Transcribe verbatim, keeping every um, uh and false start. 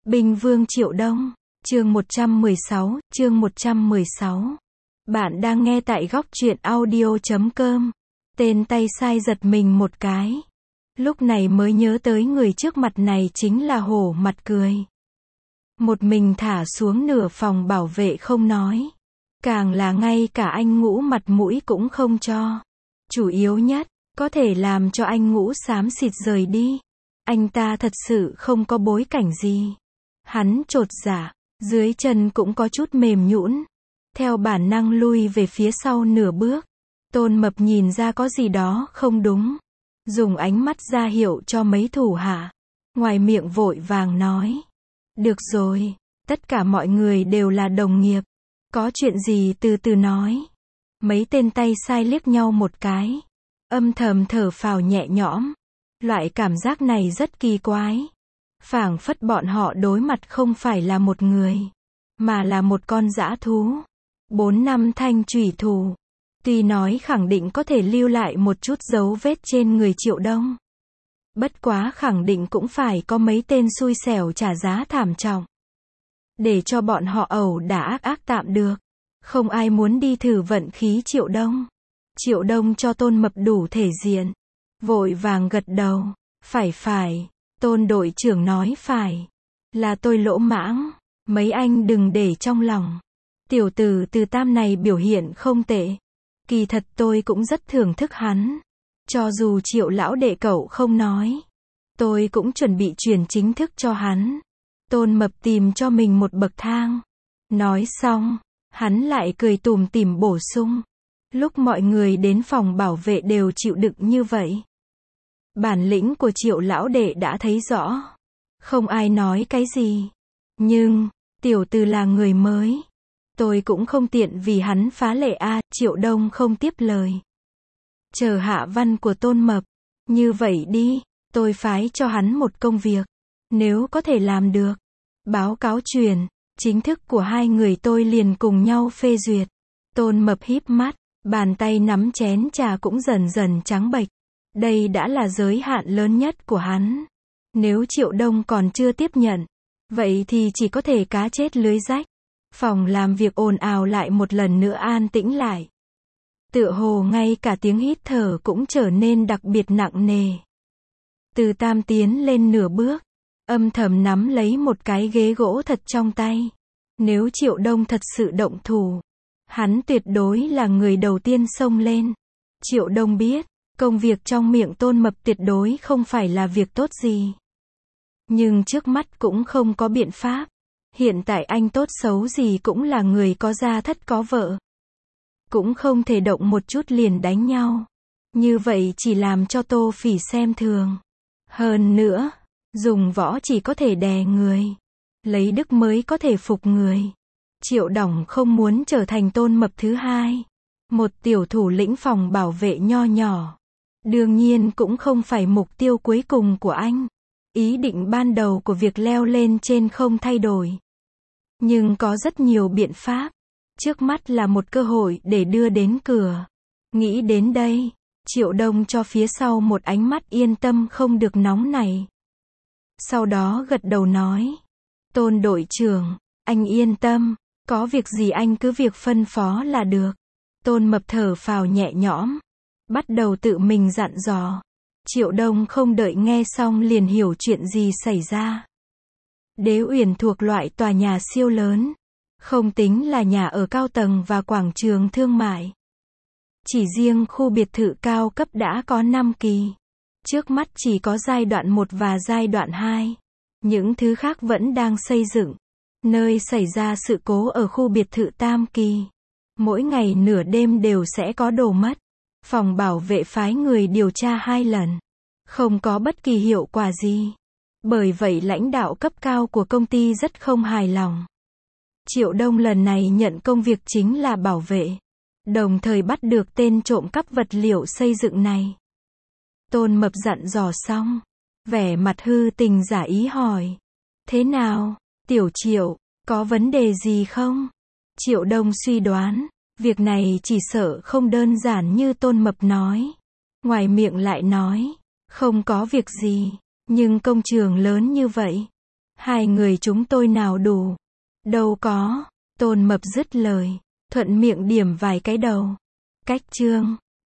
Binh Vương Triệu Đông, chương một trăm mười sáu, chương một trăm mười sáu. Bạn đang nghe tại góc truyện audio chấm com. Tên tay sai giật mình một cái. Lúc này mới nhớ tới người trước mặt này chính là Hổ Mặt Cười. Một mình thả xuống nửa phòng bảo vệ không nói. Càng là ngay cả anh Ngũ mặt mũi cũng không cho. Chủ yếu nhất, có thể làm cho anh Ngũ xám xịt rời đi. Anh ta thật sự không có bối cảnh gì. Hắn chột dạ, dưới chân cũng có chút mềm nhũn. Theo bản năng lui về phía sau nửa bước. Tôn Mập nhìn ra có gì đó không đúng. Dùng ánh mắt ra hiệu cho mấy thủ hạ. Ngoài miệng vội vàng nói. Được rồi, tất cả mọi người đều là đồng nghiệp. Có chuyện gì từ từ nói. Mấy tên tay sai liếc nhau một cái. Âm thầm thở phào nhẹ nhõm. Loại cảm giác này rất kỳ quái. Phảng phất bọn họ đối mặt không phải là một người, mà là một con dã thú. Bốn năm thanh chủy thủ. Tuy nói khẳng định có thể lưu lại một chút dấu vết trên người Triệu Đông. Bất quá khẳng định cũng phải có mấy tên xui xẻo trả giá thảm trọng. Để cho bọn họ ẩu đả ác ác tạm được. Không ai muốn đi thử vận khí Triệu Đông. Triệu Đông cho Tôn Mập đủ thể diện. Vội vàng gật đầu. Phải phải. Tôn đội trưởng nói phải. Là tôi lỗ mãng. Mấy anh đừng để trong lòng. Tiểu tử Từ Tam này biểu hiện không tệ. Kỳ thật tôi cũng rất thưởng thức hắn. Cho dù Triệu lão đệ cậu không nói. Tôi cũng chuẩn bị truyền chính thức cho hắn. Tôn Mập tìm cho mình một bậc thang. Nói xong, hắn lại cười tủm tỉm bổ sung. Lúc mọi người đến phòng bảo vệ đều chịu đựng như vậy. Bản lĩnh của Triệu lão đệ đã thấy rõ. Không ai nói cái gì. Nhưng, tiểu tử là người mới. Tôi cũng không tiện vì hắn phá lệ a. Triệu Đông không tiếp lời. Chờ hạ văn của Tôn Mập. Như vậy đi, tôi phái cho hắn một công việc. Nếu có thể làm được. Báo cáo truyền, chính thức của hai người tôi liền cùng nhau phê duyệt. Tôn Mập híp mắt, bàn tay nắm chén trà cũng dần dần trắng bệch. Đây đã là giới hạn lớn nhất của hắn. Nếu Triệu Đông còn chưa tiếp nhận, vậy thì chỉ có thể cá chết lưới rách. Phòng làm việc ồn ào lại một lần nữa an tĩnh lại. Tựa hồ ngay cả tiếng hít thở cũng trở nên đặc biệt nặng nề. Từ Tam tiến lên nửa bước, âm thầm nắm lấy một cái ghế gỗ thật trong tay. Nếu Triệu Đông thật sự động thủ, hắn tuyệt đối là người đầu tiên xông lên. Triệu Đông biết, công việc trong miệng Tôn Mập tuyệt đối không phải là việc tốt gì. Nhưng trước mắt cũng không có biện pháp. Hiện tại anh tốt xấu gì cũng là người có gia thất có vợ. Cũng không thể động một chút liền đánh nhau. Như vậy chỉ làm cho Tô Phỉ xem thường. Hơn nữa, dùng võ chỉ có thể đè người. Lấy đức mới có thể phục người. Triệu Đổng không muốn trở thành Tôn Mập thứ hai. Một tiểu thủ lĩnh phòng bảo vệ nho nhỏ. Đương nhiên cũng không phải mục tiêu cuối cùng của anh. Ý định ban đầu của việc leo lên trên không thay đổi. Nhưng có rất nhiều biện pháp. Trước mắt là một cơ hội để đưa đến cửa. Nghĩ đến đây, Triệu Đông cho phía sau một ánh mắt yên tâm không được nóng này. Sau đó gật đầu nói. Tôn đội trưởng, anh yên tâm. Có việc gì anh cứ việc phân phó là được. Tôn Mập thở phào nhẹ nhõm. Bắt đầu tự mình dặn dò. Triệu Đông không đợi nghe xong liền hiểu chuyện gì xảy ra. Đế Uyển thuộc loại tòa nhà siêu lớn. Không tính là nhà ở cao tầng và quảng trường thương mại. Chỉ riêng khu biệt thự cao cấp đã có năm kỳ. Trước mắt chỉ có giai đoạn một và giai đoạn hai. Những thứ khác vẫn đang xây dựng. Nơi xảy ra sự cố ở khu biệt thự tam kỳ. Mỗi ngày nửa đêm đều sẽ có đổ mất. Phòng bảo vệ phái người điều tra hai lần. Không có bất kỳ hiệu quả gì. Bởi vậy lãnh đạo cấp cao của công ty rất không hài lòng. Triệu Đông lần này nhận công việc chính là bảo vệ. Đồng thời bắt được tên trộm cắp vật liệu xây dựng này. Tôn Mập dặn dò xong. Vẻ mặt hư tình giả ý hỏi. Thế nào, Tiểu Triệu, có vấn đề gì không? Triệu Đông suy đoán. Việc này chỉ sợ không đơn giản như Tôn Mập nói. Ngoài miệng lại nói. Không có việc gì. Nhưng công trường lớn như vậy. Hai người chúng tôi nào đủ. Đâu có. Tôn Mập dứt lời. Thuận miệng điểm vài cái đầu. Cách chương.